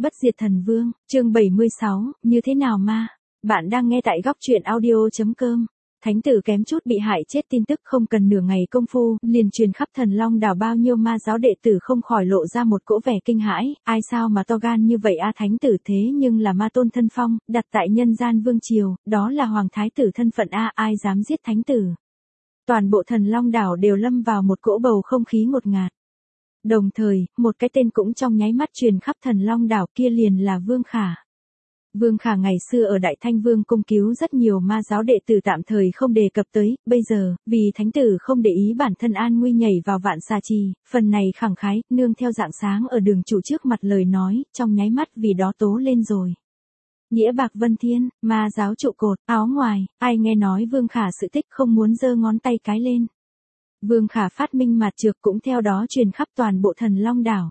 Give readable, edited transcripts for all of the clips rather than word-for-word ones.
Bất diệt thần vương, chương 76, như thế nào ma? Bạn đang nghe tại góc truyện audio.com. Thánh tử kém chút bị hại chết tin tức không cần nửa ngày công phu, liền truyền khắp Thần Long đảo, bao nhiêu ma giáo đệ tử không khỏi lộ ra một cỗ vẻ kinh hãi, ai sao mà to gan như vậy a, thánh tử thế nhưng là ma tôn thân phong, đặt tại nhân gian vương triều, đó là hoàng thái tử thân phận a, ai dám giết thánh tử. Toàn bộ Thần Long đảo đều lâm vào một cỗ bầu không khí ngột ngạt. Đồng thời, một cái tên cũng trong nháy mắt truyền khắp Thần Long đảo, kia liền là Vương Khả. Vương Khả ngày xưa ở Đại Thanh Vương cung cứu rất nhiều ma giáo đệ tử, tạm thời không đề cập tới, bây giờ, vì thánh tử không để ý bản thân an nguy nhảy vào Vạn Xà Trì, phần này khẳng khái, nương theo dạng sáng ở đường chủ trước mặt lời nói, trong nháy mắt vì đó tố lên rồi. Nghĩa Bạc Vân Thiên, ma giáo trụ cột, áo ngoài, ai nghe nói Vương Khả sự tích không muốn giơ ngón tay cái lên. Vương Khả phát minh mạt trược cũng theo đó truyền khắp toàn bộ Thần Long đảo.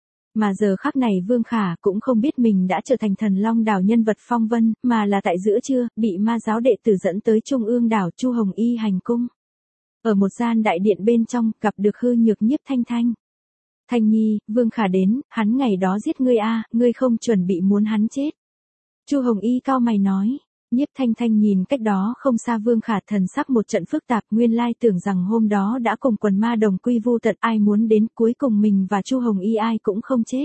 Mà giờ khắc này Vương Khả cũng không biết mình đã trở thành Thần Long đảo nhân vật phong vân, mà là tại giữa trưa, bị ma giáo đệ tử dẫn tới Trung ương đảo Chu Hồng Y hành cung. Ở một gian đại điện bên trong, gặp được hư nhược Nhiếp Thanh Thanh. Thanh nhi, Vương Khả đến, hắn ngày đó giết ngươi a, ngươi không chuẩn bị muốn hắn chết. Chu Hồng Y cau mày nói. Nhiếp Thanh Thanh nhìn cách đó không xa Vương Khả, thần sắc một trận phức tạp, nguyên lai tưởng rằng hôm đó đã cùng quần ma đồng quy vu tận, ai muốn đến cuối cùng mình và Chu Hồng Y ai cũng không chết.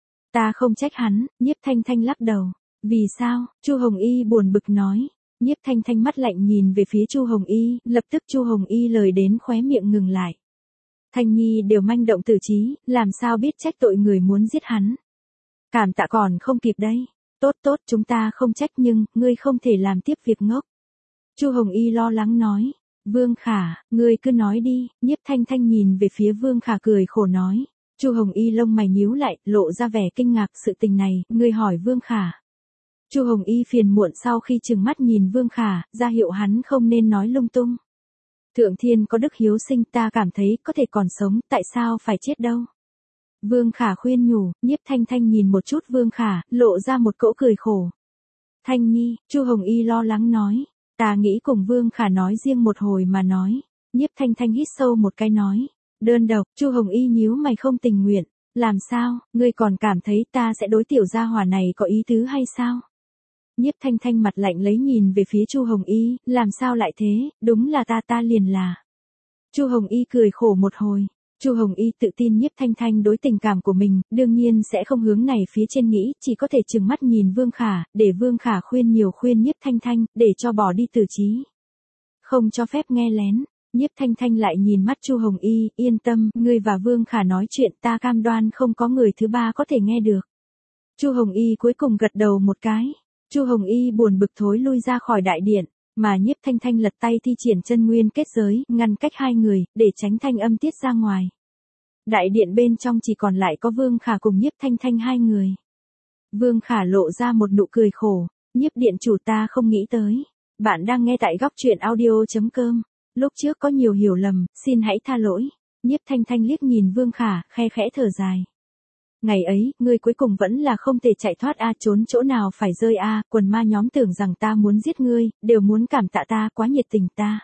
Ta không trách hắn, Nhiếp Thanh Thanh lắc đầu. Vì sao? Chu Hồng Y buồn bực nói. Nhiếp Thanh Thanh mắt lạnh nhìn về phía Chu Hồng Y, lập tức Chu Hồng Y lời đến khóe miệng ngừng lại. Thanh nhi đều manh động tử trí, làm sao biết trách tội người muốn giết hắn. Cảm tạ còn không kịp đấy. Tốt tốt, chúng ta không trách, nhưng ngươi không thể làm tiếp việc ngốc. Chu Hồng Y lo lắng nói. Vương Khả, ngươi cứ nói đi. Nhiếp Thanh Thanh nhìn về phía Vương Khả cười khổ nói. Chu Hồng Y lông mày nhíu lại, lộ ra vẻ kinh ngạc, sự tình này, ngươi hỏi Vương Khả. Chu Hồng Y phiền muộn sau khi trừng mắt nhìn Vương Khả, ra hiệu hắn không nên nói lung tung. Thượng thiên có đức hiếu sinh, ta cảm thấy có thể còn sống, tại sao phải chết đâu. Vương Khả khuyên nhủ. Nhiếp Thanh Thanh nhìn một chút Vương Khả, lộ ra một cỗ cười khổ. Thanh nhi, Chu Hồng Y lo lắng nói. Ta nghĩ cùng Vương Khả nói riêng một hồi mà nói. Nhiếp Thanh Thanh hít sâu một cái nói. Đơn độc, Chu Hồng Y nhíu mày không tình nguyện. Làm sao, ngươi còn cảm thấy ta sẽ đối tiểu gia hỏa này có ý tứ hay sao? Nhiếp Thanh Thanh mặt lạnh lấy nhìn về phía Chu Hồng Y, làm sao lại thế, đúng là ta liền là. Chu Hồng Y cười khổ một hồi. Chu Hồng Y tự tin Nhiếp Thanh Thanh đối tình cảm của mình, đương nhiên sẽ không hướng này phía trên nghĩ, chỉ có thể trừng mắt nhìn Vương Khả, để Vương Khả khuyên Nhiếp Thanh Thanh, để cho bỏ đi tử trí. Không cho phép nghe lén. Nhiếp Thanh Thanh lại nhìn mắt Chu Hồng Y, yên tâm, ngươi và Vương Khả nói chuyện, ta cam đoan không có người thứ ba có thể nghe được. Chu Hồng Y cuối cùng gật đầu một cái. Chu Hồng Y buồn bực thối lui ra khỏi đại điện. Mà Nhiếp Thanh Thanh lật tay thi triển chân nguyên kết giới, ngăn cách hai người, để tránh thanh âm tiết ra ngoài. Đại điện bên trong chỉ còn lại có Vương Khả cùng Nhiếp Thanh Thanh hai người. Vương Khả lộ ra một nụ cười khổ. Nhiếp điện chủ, ta không nghĩ tới. Bạn đang nghe tại góc truyện audio.com. Lúc trước có nhiều hiểu lầm, xin hãy tha lỗi. Nhiếp Thanh Thanh liếc nhìn Vương Khả, khe khẽ thở dài. Ngày ấy, ngươi cuối cùng vẫn là không thể chạy thoát a, trốn chỗ nào phải rơi a, quần ma nhóm tưởng rằng ta muốn giết ngươi, đều muốn cảm tạ ta, quá nhiệt tình ta.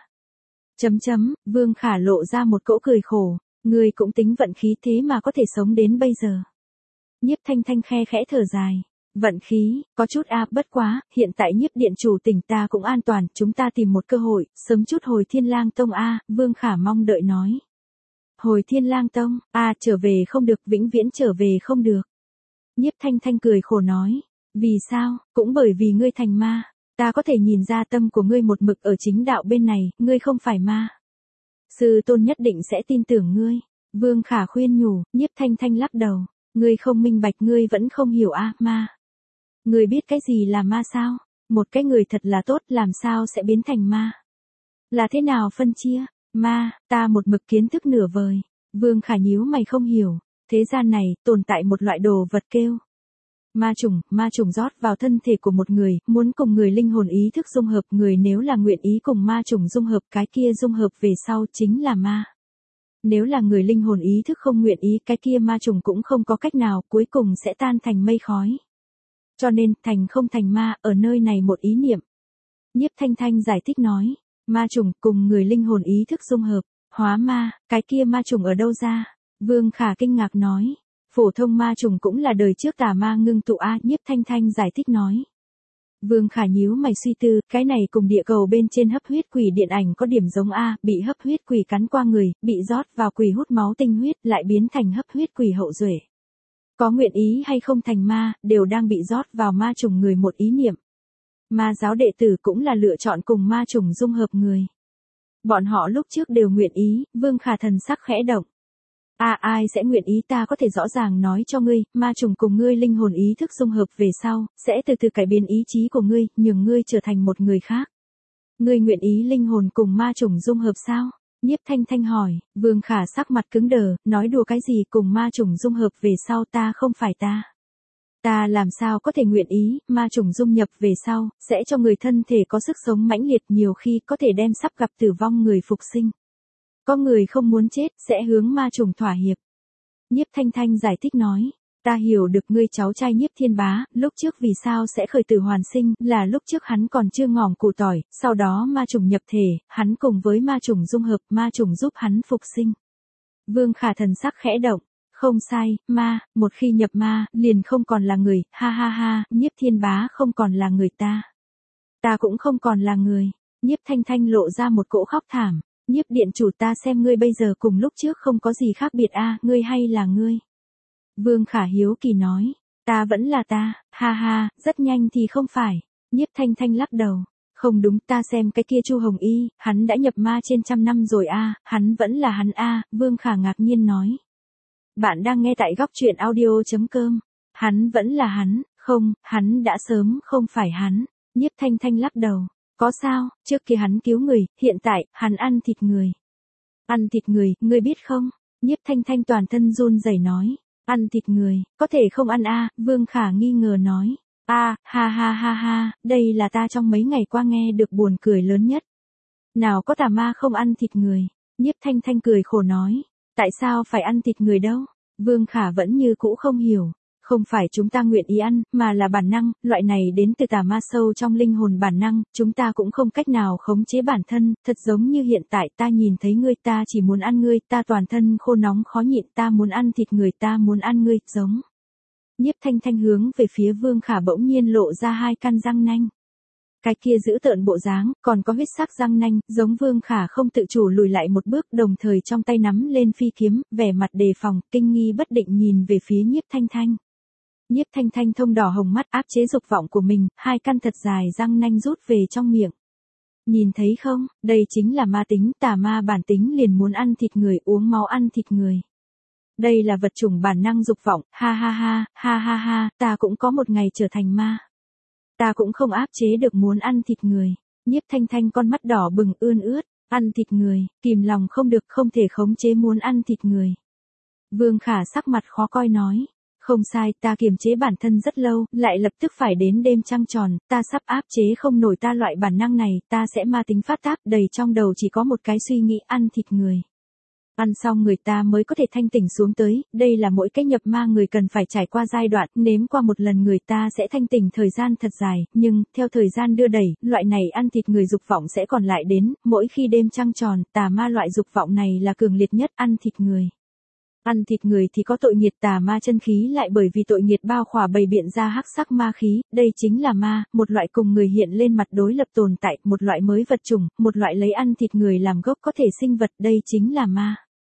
Vương Khả lộ ra một cỗ cười khổ, ngươi cũng tính vận khí thế mà có thể sống đến bây giờ. Nhiếp Thanh Thanh khe khẽ thở dài. Vận khí, có chút a, bất quá, hiện tại Nhiếp điện chủ tỉnh ta cũng an toàn, chúng ta tìm một cơ hội, sớm chút hồi Thiên Lang Tông a, Vương Khả mong đợi nói. Hồi Thiên Lang Tông, trở về không được, vĩnh viễn trở về không được. Nhiếp Thanh Thanh cười khổ nói. Vì sao, cũng bởi vì ngươi thành ma. Ta có thể nhìn ra tâm của ngươi một mực ở chính đạo bên này, ngươi không phải ma. Sư tôn nhất định sẽ tin tưởng ngươi. Vương Khả khuyên nhủ. Nhiếp Thanh Thanh lắc đầu. Ngươi không minh bạch, ngươi vẫn không hiểu ma. Ngươi biết cái gì là ma sao? Một cái người thật là tốt, làm sao sẽ biến thành ma? Là thế nào phân chia? Ma, ta một mực kiến thức nửa vời. Vương Khả nhíu mày không hiểu. Thế gian này, tồn tại một loại đồ vật kêu. Ma trùng rót vào thân thể của một người, muốn cùng người linh hồn ý thức dung hợp, người nếu là nguyện ý cùng ma trùng dung hợp, cái kia dung hợp về sau chính là ma. Nếu là người linh hồn ý thức không nguyện ý, cái kia ma trùng cũng không có cách nào, cuối cùng sẽ tan thành mây khói. Cho nên, thành không thành ma, ở nơi này một ý niệm. Nhiếp Thanh Thanh giải thích nói. Ma trùng cùng người linh hồn ý thức dung hợp, hóa ma, cái kia ma trùng ở đâu ra? Vương Khả kinh ngạc nói. Phổ thông ma trùng cũng là đời trước tà ma ngưng tụ a, Nhiếp Thanh Thanh giải thích nói. Vương Khả nhíu mày suy tư, cái này cùng địa cầu bên trên hấp huyết quỷ điện ảnh có điểm giống a, bị hấp huyết quỷ cắn qua người, bị rót vào quỷ hút máu tinh huyết, lại biến thành hấp huyết quỷ hậu duệ. Có nguyện ý hay không thành ma, đều đang bị rót vào ma trùng người một ý niệm. Ma giáo đệ tử cũng là lựa chọn cùng ma trùng dung hợp người. Bọn họ lúc trước đều nguyện ý, Vương Khả thần sắc khẽ động. Ai sẽ nguyện ý, ta có thể rõ ràng nói cho ngươi, ma trùng cùng ngươi linh hồn ý thức dung hợp về sau, sẽ từ từ cải biến ý chí của ngươi, nhường ngươi trở thành một người khác. Ngươi nguyện ý linh hồn cùng ma trùng dung hợp sao? Nhiếp Thanh Thanh hỏi. Vương Khả sắc mặt cứng đờ, nói đùa cái gì, cùng ma trùng dung hợp về sau ta không phải ta. Ta làm sao có thể nguyện ý, ma trùng dung nhập về sau, sẽ cho người thân thể có sức sống mãnh liệt, nhiều khi có thể đem sắp gặp tử vong người phục sinh. Có người không muốn chết, sẽ hướng ma trùng thỏa hiệp. Nhiếp Thanh Thanh giải thích nói. Ta hiểu được ngươi cháu trai Nhiếp Thiên Bá, lúc trước vì sao sẽ khởi tử hoàn sinh, là lúc trước hắn còn chưa ngỏm củ tỏi, sau đó ma trùng nhập thể, hắn cùng với ma trùng dung hợp, ma trùng giúp hắn phục sinh. Vương Khả thần sắc khẽ động. Không sai, ma, một khi nhập ma, liền không còn là người, ha ha ha, Nhiếp Thiên Bá không còn là người ta. Ta cũng không còn là người. Nhiếp Thanh Thanh lộ ra một cỗ khóc thảm. Nhiếp điện chủ, ta xem ngươi bây giờ cùng lúc trước không có gì khác biệt a, ngươi hay là ngươi? Vương Khả hiếu kỳ nói, ta vẫn là ta, ha ha, rất nhanh thì không phải. Nhiếp Thanh Thanh lắc đầu, không đúng, ta xem cái kia Chu Hồng Y, hắn đã nhập ma trên 100 năm rồi a, hắn vẫn là hắn a, Vương Khả ngạc nhiên nói. Bạn đang nghe tại góc truyện audio.com, hắn vẫn là hắn, không, hắn đã sớm không phải hắn. Nhiếp Thanh Thanh lắc đầu. Có sao, trước kia hắn cứu người, hiện tại, hắn ăn thịt người. Ăn thịt người, ngươi biết không? Nhiếp Thanh Thanh toàn thân run rẩy nói. Ăn thịt người, có thể không ăn a, Vương Khả nghi ngờ nói. Ha ha ha ha, đây là ta trong mấy ngày qua nghe được buồn cười lớn nhất. Nào có tà ma không ăn thịt người. Nhiếp Thanh Thanh cười khổ nói. Tại sao phải ăn thịt người đâu? Vương Khả vẫn như cũ không hiểu. Không phải chúng ta nguyện ý ăn, mà là bản năng, loại này đến từ tà ma sâu trong linh hồn bản năng, chúng ta cũng không cách nào khống chế bản thân, thật giống như hiện tại ta nhìn thấy ngươi, ta chỉ muốn ăn ngươi, ta toàn thân khô nóng khó nhịn, ta muốn ăn thịt người, ta muốn ăn ngươi, giống. Nhiếp Thanh Thanh hướng về phía Vương Khả bỗng nhiên lộ ra 2 căn răng nanh. Cái kia giữ tợn bộ dáng, còn có huyết sắc răng nanh, giống Vương Khả không tự chủ lùi lại một bước, đồng thời trong tay nắm lên phi kiếm, vẻ mặt đề phòng, kinh nghi bất định nhìn về phía Nhiếp Thanh Thanh. Nhiếp Thanh Thanh thông đỏ hồng mắt áp chế dục vọng của mình, 2 căn thật dài răng nanh rút về trong miệng. Nhìn thấy không, đây chính là ma tính, tà ma bản tính liền muốn ăn thịt người, uống máu ăn thịt người. Đây là vật chủng bản năng dục vọng, ha ha ha, ha ha ha, ta cũng có một ngày trở thành ma. Ta cũng không áp chế được muốn ăn thịt người. Nhiếp Thanh Thanh con mắt đỏ bừng ươn ướt, ăn thịt người, kìm lòng không được, không thể khống chế muốn ăn thịt người. Vương Khả sắc mặt khó coi nói. Không sai, ta kiềm chế bản thân rất lâu, lại lập tức phải đến đêm trăng tròn, ta sắp áp chế không nổi ta loại bản năng này, ta sẽ ma tính phát tác, đầy trong đầu chỉ có một cái suy nghĩ ăn thịt người. Ăn xong người ta mới có thể thanh tỉnh xuống tới, đây là mỗi cái nhập ma người cần phải trải qua giai đoạn, nếm qua một lần người ta sẽ thanh tỉnh thời gian thật dài, nhưng, theo thời gian đưa đẩy, loại này ăn thịt người dục vọng sẽ còn lại đến, mỗi khi đêm trăng tròn, tà ma loại dục vọng này là cường liệt nhất, ăn thịt người. Ăn thịt người thì có tội nghiệt, tà ma chân khí lại bởi vì tội nghiệt bao khỏa bày biện ra hắc sắc ma khí, đây chính là ma, một loại cùng người hiện lên mặt đối lập tồn tại, một loại mới vật chủng, một loại lấy ăn thịt người làm gốc có thể sinh vật, đây chính là ma.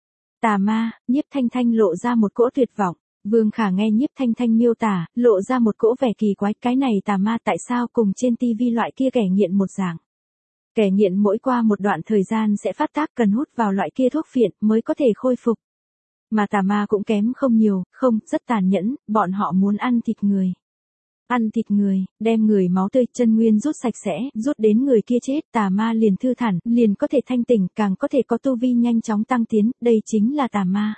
Tà ma, Nhiếp Thanh Thanh lộ ra một cỗ tuyệt vọng. Vương Khả nghe Nhiếp Thanh Thanh miêu tả, lộ ra một cỗ vẻ kỳ quái, cái này tà ma tại sao cùng trên tivi loại kia kẻ nghiện một dạng. Kẻ nghiện mỗi qua một đoạn thời gian sẽ phát tác cần hút vào loại kia thuốc phiện mới có thể khôi phục. Mà tà ma cũng kém không nhiều, không, rất tàn nhẫn, bọn họ muốn ăn thịt người. Ăn thịt người, đem người máu tươi chân nguyên rút sạch sẽ, rút đến người kia chết, tà ma liền thư thản, liền có thể thanh tỉnh, càng có thể có tu vi nhanh chóng tăng tiến, đây chính là tà ma.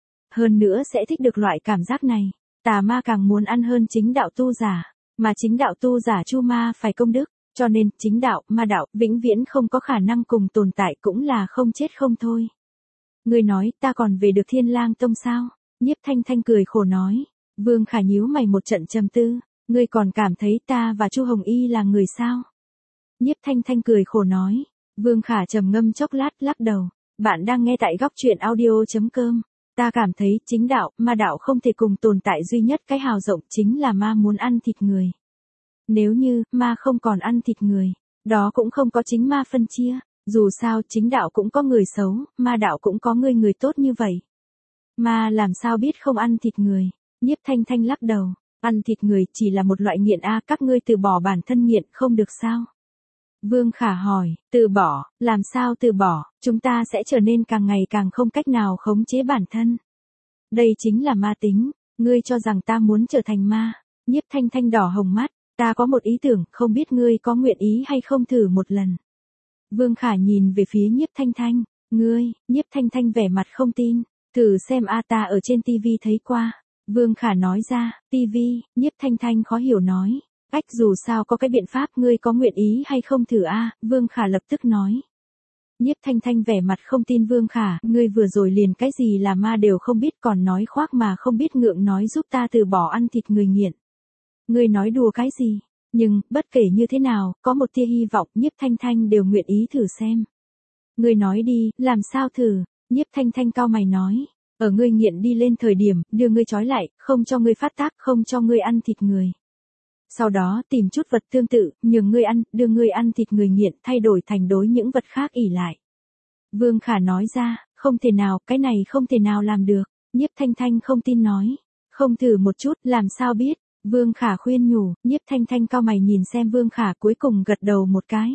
Hơn nữa sẽ thích được loại cảm giác này, tà ma càng muốn ăn hơn chính đạo tu giả, mà chính đạo tu giả chu ma phải công đức, cho nên, chính đạo, ma đạo, vĩnh viễn không có khả năng cùng tồn tại cũng là không chết không thôi. Ngươi nói, ta còn về được Thiên Lang Tông sao? Nhiếp Thanh Thanh cười khổ nói. Vương Khả nhíu mày một trận trầm tư. Ngươi còn cảm thấy ta và Chu Hồng Y là người sao? Nhiếp Thanh Thanh cười khổ nói. Vương Khả trầm ngâm chốc lát lắc đầu. Bạn đang nghe tại góc truyện audio.com. Ta cảm thấy chính đạo, ma đạo không thể cùng tồn tại, duy nhất cái hào rộng chính là ma muốn ăn thịt người. Nếu như ma không còn ăn thịt người, đó cũng không có chính ma phân chia. Dù sao chính đạo cũng có người xấu, ma đạo cũng có người tốt như vậy. Ma làm sao biết không ăn thịt người? Nhiếp Thanh Thanh lắc đầu, ăn thịt người chỉ là một loại nghiện a, các ngươi từ bỏ bản thân nghiện không được sao? Vương Khả hỏi, từ bỏ, làm sao từ bỏ, chúng ta sẽ trở nên càng ngày càng không cách nào khống chế bản thân. Đây chính là ma tính, ngươi cho rằng ta muốn trở thành ma? Nhiếp Thanh Thanh đỏ hồng mắt, ta có một ý tưởng, không biết ngươi có nguyện ý hay không thử một lần. Vương Khả nhìn về phía Nhiếp Thanh Thanh, ngươi, Nhiếp Thanh Thanh vẻ mặt không tin, thử xem a, ta ở trên tivi thấy qua. Vương Khả nói ra, tivi, Nhiếp Thanh Thanh khó hiểu nói, ách dù sao có cái biện pháp, ngươi có nguyện ý hay không thử a? Vương Khả lập tức nói. Nhiếp Thanh Thanh vẻ mặt không tin Vương Khả, ngươi vừa rồi liền cái gì là ma đều không biết còn nói khoác mà không biết ngượng nói giúp ta từ bỏ ăn thịt người nghiện. Ngươi nói đùa cái gì? Nhưng, bất kể như thế nào, có một tia hy vọng, Nhiếp Thanh Thanh đều nguyện ý thử xem. Ngươi nói đi, làm sao thử? Nhiếp Thanh Thanh cau mày nói, ở ngươi nghiện đi lên thời điểm, đưa ngươi trói lại, không cho ngươi phát tác, không cho ngươi ăn thịt người. Sau đó tìm chút vật tương tự, nhường ngươi ăn, đưa ngươi ăn thịt người nghiện, thay đổi thành đối những vật khác ỷ lại. Vương Khả nói ra, không thể nào, cái này không thể nào làm được. Nhiếp Thanh Thanh không tin nói, không thử một chút, làm sao biết? Vương Khả khuyên nhủ, Nhiếp Thanh Thanh cau mày nhìn xem Vương Khả, cuối cùng gật đầu một cái.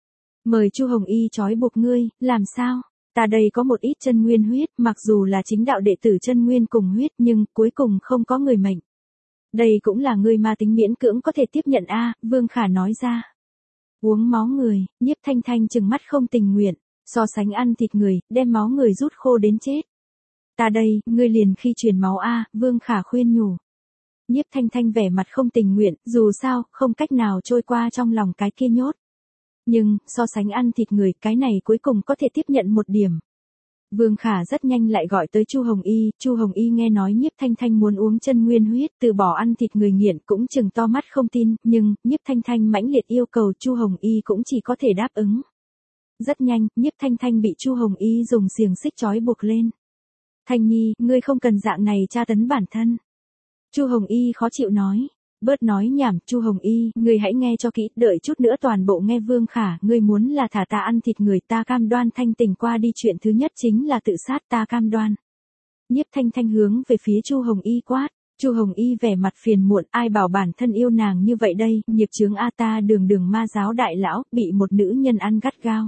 Mời Chu Hồng Y trói buộc ngươi, làm sao? Ta đây có một ít chân nguyên huyết, mặc dù là chính đạo đệ tử chân nguyên cùng huyết nhưng cuối cùng không có người mệnh. Đây cũng là ngươi ma tính miễn cưỡng có thể tiếp nhận a, Vương Khả nói ra. Uống máu người, Nhiếp Thanh Thanh trừng mắt không tình nguyện, so sánh ăn thịt người, đem máu người rút khô đến chết. Ta đây, ngươi liền khi truyền máu a, Vương Khả khuyên nhủ. Nhiếp Thanh Thanh vẻ mặt không tình nguyện, dù sao, không cách nào trôi qua trong lòng cái kia nhốt. Nhưng, so sánh ăn thịt người, cái này cuối cùng có thể tiếp nhận một điểm. Vương Khả rất nhanh lại gọi tới Chu Hồng Y, Chu Hồng Y nghe nói Nhiếp Thanh Thanh muốn uống chân nguyên huyết, từ bỏ ăn thịt người nghiện, cũng chừng to mắt không tin, nhưng, Nhiếp Thanh Thanh mãnh liệt yêu cầu, Chu Hồng Y cũng chỉ có thể đáp ứng. Rất nhanh, Nhiếp Thanh Thanh bị Chu Hồng Y dùng xiềng xích trói buộc lên. Thanh Nhi, ngươi không cần dạng này tra tấn bản thân. Chu Hồng Y khó chịu nói. Bớt nói nhảm, Chu Hồng Y, ngươi hãy nghe cho kỹ, đợi chút nữa toàn bộ nghe Vương Khả, ngươi muốn là thả ta ăn thịt người, ta cam đoan thanh tình qua đi, chuyện thứ nhất chính là tự sát, ta cam đoan. Nhiếp Thanh Thanh hướng về phía Chu Hồng Y quát, Chu Hồng Y vẻ mặt phiền muộn, ai bảo bản thân yêu nàng như vậy đây, nghiệp chướng a, ta đường ma giáo đại lão, bị một nữ nhân ăn gắt gao.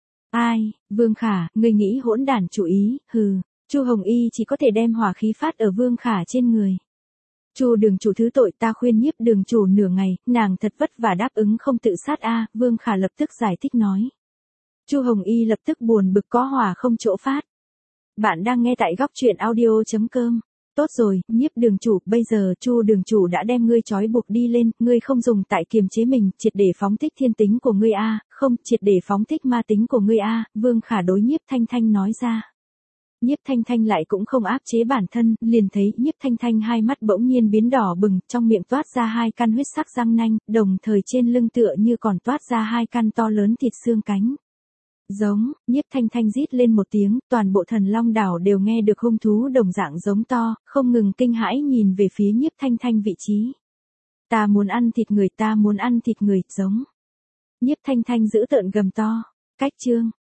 Ai, Vương Khả, ngươi nghĩ hỗn đản chủ ý, hừ, Chu Hồng Y chỉ có thể đem hỏa khí phát ở Vương Khả trên người. Chu đường chủ thứ tội, ta khuyên Nhiếp đường chủ nửa ngày, nàng thật vất vả đáp ứng không tự sát a, Vương Khả lập tức giải thích nói. Chu Hồng Y lập tức buồn bực có hỏa không chỗ phát. Bạn đang nghe tại góc truyện audio.com. Tốt rồi, Nhiếp đường chủ, bây giờ Chu đường chủ đã đem ngươi trói buộc đi lên, ngươi không dùng tại kiềm chế mình, triệt để phóng thích thiên tính của ngươi a, không, triệt để phóng thích ma tính của ngươi a, Vương Khả đối Nhiếp Thanh Thanh nói ra. Nhiếp Thanh Thanh lại cũng không áp chế bản thân, liền thấy Nhiếp Thanh Thanh hai mắt bỗng nhiên biến đỏ bừng, trong miệng toát ra hai căn huyết sắc răng nanh, đồng thời trên lưng tựa như còn toát ra hai căn to lớn thịt xương cánh. Giống, Nhiếp Thanh Thanh rít lên một tiếng, toàn bộ Thần Long đảo đều nghe được hung thú đồng dạng giống to, không ngừng kinh hãi nhìn về phía Nhiếp Thanh Thanh vị trí. Ta muốn ăn thịt người, ta muốn ăn thịt người, giống. Nhiếp Thanh Thanh giữ tợn gầm to, cách chương.